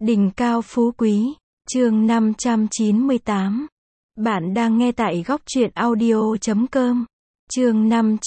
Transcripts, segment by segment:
Đỉnh cao phú quý, chương 598. Bạn đang nghe tại góc truyện audio.com. Chương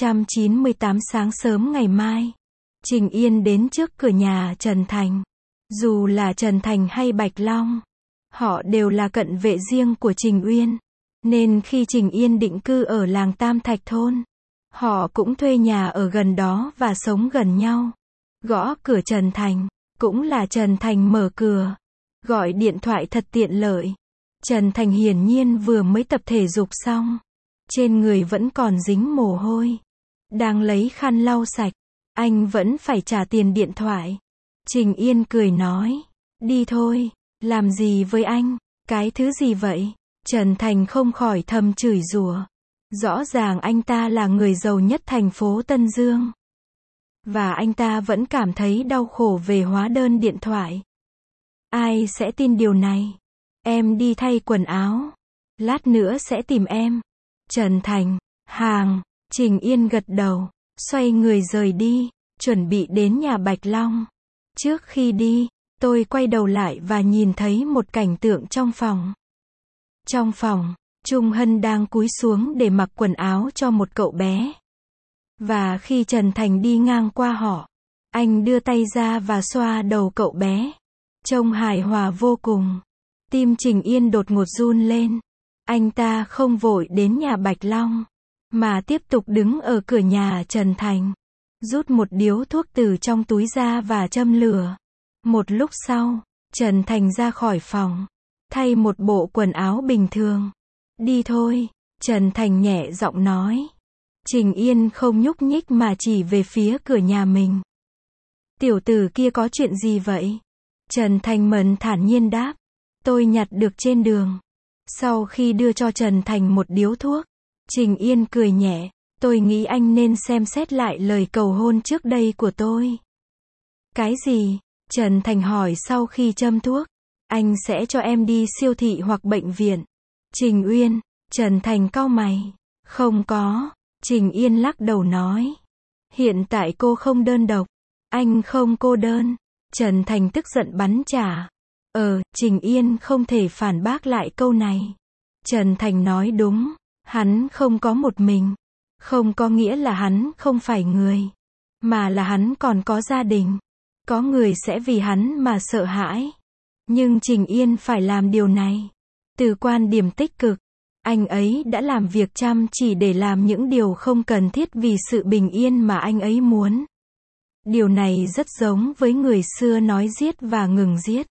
598 sáng sớm ngày mai. Trình Yên đến trước cửa nhà Trần Thành. Dù là Trần Thành hay Bạch Long, họ đều là cận vệ riêng của Trình Uyên. Nên khi Trình Yên định cư ở làng Tam Thạch Thôn, họ cũng thuê nhà ở gần đó và sống gần nhau. Gõ cửa Trần Thành, cũng là Trần Thành mở cửa. Gọi điện thoại thật tiện lợi. Trần Thành hiển nhiên vừa mới tập thể dục xong. Trên người vẫn còn dính mồ hôi. Đang lấy khăn lau sạch. Anh vẫn phải trả tiền điện thoại. Trình Yên cười nói. Đi thôi, làm gì với anh? Cái thứ gì vậy? Trần Thành không khỏi thầm chửi rủa. Rõ ràng anh ta là người giàu nhất thành phố Tân Dương. Và anh ta vẫn cảm thấy đau khổ về hóa đơn điện thoại. Ai sẽ tin điều này? Em đi thay quần áo. Lát nữa sẽ tìm em. Trần Thành, hàng. Trình Yên gật đầu, xoay người rời đi, chuẩn bị đến nhà Bạch Long. Trước khi đi, tôi quay đầu lại và nhìn thấy một cảnh tượng trong phòng. Trong phòng, Trung Hân đang cúi xuống để mặc quần áo cho một cậu bé. Và khi Trần Thành đi ngang qua họ, anh đưa tay ra và xoa đầu cậu bé. Trông hài hòa vô cùng. Tim Trình Yên đột ngột run lên. Anh ta không vội đến nhà Bạch Long, mà tiếp tục đứng ở cửa nhà Trần Thành. Rút một điếu thuốc từ trong túi ra và châm lửa. Một lúc sau, Trần Thành ra khỏi phòng, thay một bộ quần áo bình thường. Đi thôi, Trần Thành nhẹ giọng nói. Trình Yên không nhúc nhích mà chỉ về phía cửa nhà mình. Tiểu tử kia có chuyện gì vậy? Trần Thành Mẫn thản nhiên đáp. Tôi nhặt được trên đường. Sau khi đưa cho Trần Thành một điếu thuốc, Trình Yên cười nhẹ. Tôi nghĩ anh nên xem xét lại lời cầu hôn trước đây của tôi. Cái gì? Trần Thành hỏi sau khi châm thuốc. Anh sẽ cho em đi siêu thị hoặc bệnh viện. Trình Uyên. Trần Thành cau mày. Không có. Trình Yên lắc đầu nói. Hiện tại cô không đơn độc. Anh không cô đơn. Trần Thành tức giận bắn trả. Trình Yên không thể phản bác lại câu này. Trần Thành nói đúng. Hắn không có một mình. Không có nghĩa là hắn không phải người. Mà là hắn còn có gia đình. Có người sẽ vì hắn mà sợ hãi. Nhưng Trình Yên phải làm điều này. Từ quan điểm tích cực, anh ấy đã làm việc chăm chỉ để làm những điều không cần thiết vì sự bình yên mà anh ấy muốn. Điều này rất giống với người xưa nói giết và ngừng giết.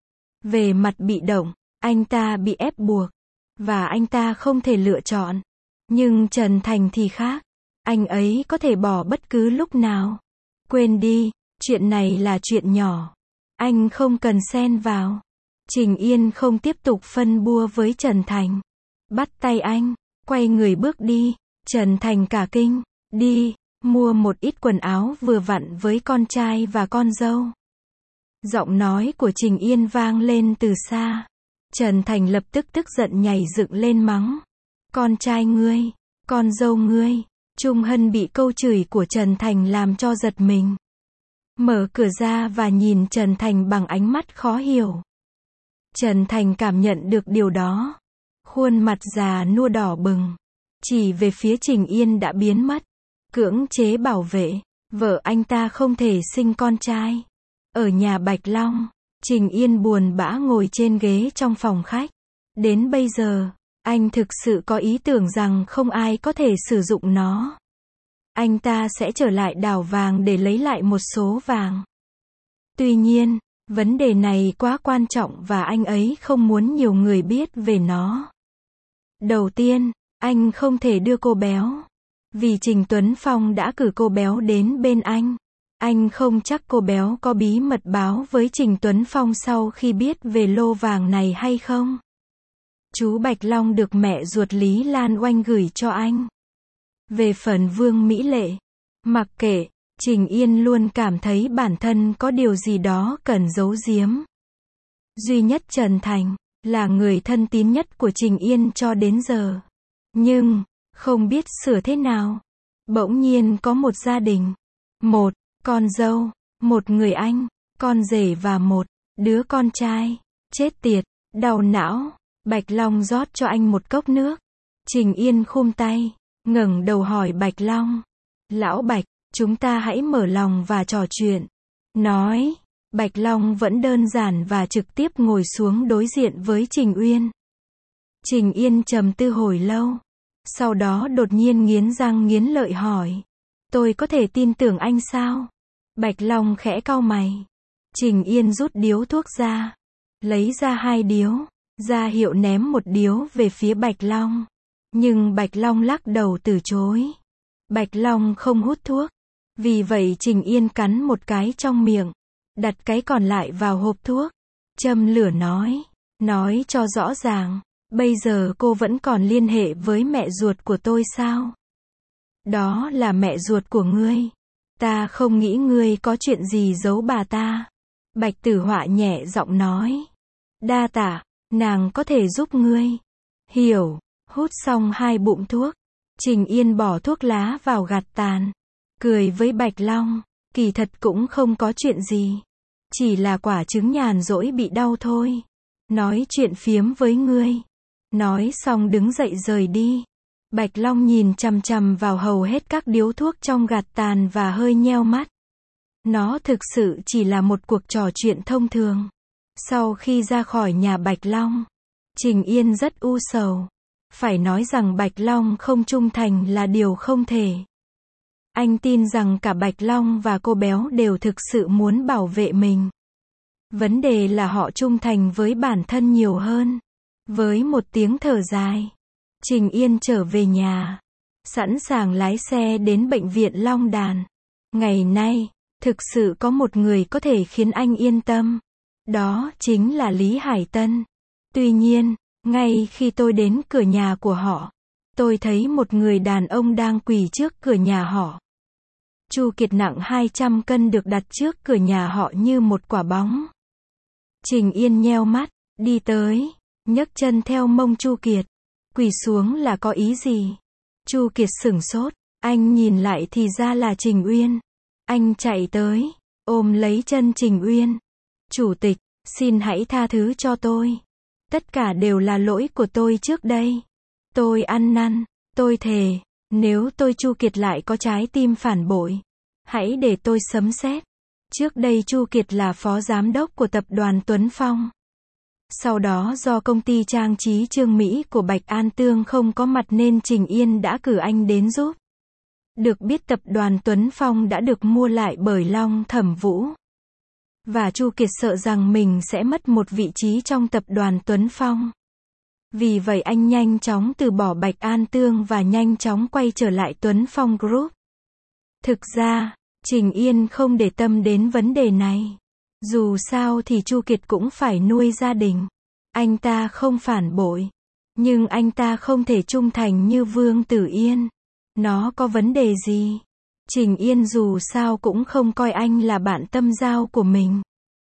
Về mặt bị động, anh ta bị ép buộc. Và anh ta không thể lựa chọn. Nhưng Trần Thành thì khác. Anh ấy có thể bỏ bất cứ lúc nào. Quên đi, chuyện này là chuyện nhỏ. Anh không cần xen vào. Trình Yên không tiếp tục phân bua với Trần Thành. Bắt tay anh, quay người bước đi. Trần Thành cả kinh. Đi, mua một ít quần áo vừa vặn với con trai và con dâu. Giọng nói của Trình Yên vang lên từ xa. Trần Thành lập tức tức giận nhảy dựng lên mắng. Con trai ngươi, con dâu ngươi. Trung Hân bị câu chửi của Trần Thành làm cho giật mình. Mở cửa ra và nhìn Trần Thành bằng ánh mắt khó hiểu. Trần Thành cảm nhận được điều đó. Khuôn mặt già nua đỏ bừng. Chỉ về phía Trình Yên đã biến mất. Cưỡng chế bảo vệ. Vợ anh ta không thể sinh con trai. Ở nhà Bạch Long, Trình Yên buồn bã ngồi trên ghế trong phòng khách. Đến bây giờ, anh thực sự có ý tưởng rằng không ai có thể sử dụng nó. Anh ta sẽ trở lại đảo vàng để lấy lại một số vàng. Tuy nhiên, vấn đề này quá quan trọng và anh ấy không muốn nhiều người biết về nó. Đầu tiên, anh không thể đưa cô béo. Vì Trình Tuấn Phong đã cử cô béo đến bên anh. Anh không chắc cô béo có bí mật báo với Trình Tuấn Phong sau khi biết về lô vàng này hay không. Chú Bạch Long được mẹ ruột Lý Lan Oanh gửi cho anh. Về phần Vương Mỹ Lệ, mặc kệ, Trình Yên luôn cảm thấy bản thân có điều gì đó cần giấu giếm. Duy nhất Trần Thành, là người thân tín nhất của Trình Yên cho đến giờ. Nhưng, không biết sửa thế nào. Bỗng nhiên có một gia đình. Một con dâu, một người anh, con rể và một Đứa con trai. Chết tiệt. Đau não. Bạch Long rót cho anh một cốc nước. Trình Yên khum tay, ngẩng đầu hỏi Bạch Long. Lão Bạch, chúng ta hãy mở lòng và trò chuyện. Nói. Bạch Long vẫn đơn giản và trực tiếp ngồi xuống đối diện với Trình Uyên. Trình Yên trầm tư hồi lâu. Sau đó đột nhiên nghiến răng nghiến lợi hỏi. Tôi có thể tin tưởng anh sao? Bạch Long khẽ cau mày. Trình Yên rút điếu thuốc ra. Lấy ra 2 điếu. Ra hiệu ném một điếu về phía Bạch Long. Nhưng Bạch Long lắc đầu từ chối. Bạch Long không hút thuốc. Vì vậy Trình Yên cắn một cái trong miệng. Đặt cái còn lại vào hộp thuốc. Châm lửa nói. Nói cho rõ ràng. Bây giờ cô vẫn còn liên hệ với mẹ ruột của tôi sao? Đó là mẹ ruột của ngươi. Ta không nghĩ ngươi có chuyện gì giấu bà ta. Bạch Tử Họa nhẹ giọng nói. Đa tạ, nàng có thể giúp ngươi. Hiểu. Hút xong 2 bụm thuốc. Trình Yên bỏ thuốc lá vào gạt tàn. Cười với Bạch Long. Kỳ thật cũng không có chuyện gì. Chỉ là quả trứng nhàn rỗi bị đau thôi. Nói chuyện phiếm với ngươi. Nói xong đứng dậy rời đi. Bạch Long nhìn chằm chằm vào hầu hết các điếu thuốc trong gạt tàn và hơi nheo mắt. Nó thực sự chỉ là một cuộc trò chuyện thông thường. Sau khi ra khỏi nhà Bạch Long, Trình Yên rất u sầu. Phải nói rằng Bạch Long không trung thành là điều không thể. Anh tin rằng cả Bạch Long và cô béo đều thực sự muốn bảo vệ mình. Vấn đề là họ trung thành với bản thân nhiều hơn. Với một tiếng thở dài, Trình Yên trở về nhà, sẵn sàng lái xe đến bệnh viện Long Đàn. Ngày nay, thực sự có một người có thể khiến anh yên tâm. Đó chính là Lý Hải Tân. Tuy nhiên, ngay khi tôi đến cửa nhà của họ, tôi thấy một người đàn ông đang quỳ trước cửa nhà họ. Chu Kiệt nặng 200 cân được đặt trước cửa nhà họ như một quả bóng. Trình Yên nheo mắt, đi tới, nhấc chân theo mông Chu Kiệt. Quỳ xuống là có ý gì? Chu Kiệt sửng sốt, anh nhìn lại thì ra là Trình Uyên. Anh chạy tới, ôm lấy chân Trình Uyên. Chủ tịch, xin hãy tha thứ cho tôi. Tất cả đều là lỗi của tôi trước đây. Tôi ăn năn, tôi thề, nếu tôi Chu Kiệt lại có trái tim phản bội, hãy để tôi sấm sét. Trước đây Chu Kiệt là phó giám đốc của tập đoàn Tuấn Phong. Sau đó do công ty trang trí Trương Mỹ của Bạch An Tương không có mặt nên Trình Yên đã cử anh đến giúp. Được biết tập đoàn Tuấn Phong đã được mua lại bởi Long Thẩm Vũ. Và Chu Kiệt sợ rằng mình sẽ mất một vị trí trong tập đoàn Tuấn Phong. Vì vậy anh nhanh chóng từ bỏ Bạch An Tương và nhanh chóng quay trở lại Tuấn Phong Group. Thực ra, Trình Yên không để tâm đến vấn đề này. Dù sao thì Chu Kiệt cũng phải nuôi gia đình. Anh ta không phản bội. Nhưng anh ta không thể trung thành như Vương Tử Yên. Nó có vấn đề gì? Trình Yên dù sao cũng không coi anh là bạn tâm giao của mình.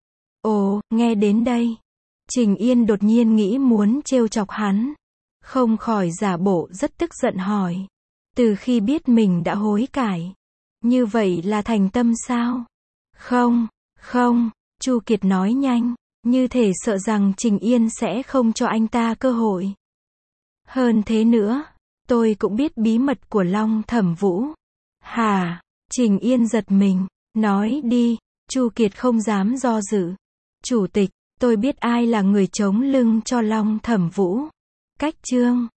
Ồ, nghe đến đây. Trình Yên đột nhiên nghĩ muốn trêu chọc hắn. Không khỏi giả bộ rất tức giận hỏi. Từ khi biết mình đã hối cải. Như vậy là thành tâm sao? Không, không, Chu Kiệt nói nhanh. Như thể sợ rằng Trình Yên sẽ không cho anh ta cơ hội. Hơn thế nữa, tôi cũng biết bí mật của Long Thẩm Vũ. Hả? Trình Yên giật mình. Nói đi. Chu Kiệt không dám do dự. Chủ tịch, tôi biết ai là người chống lưng cho Long Thẩm Vũ. Cách Trương.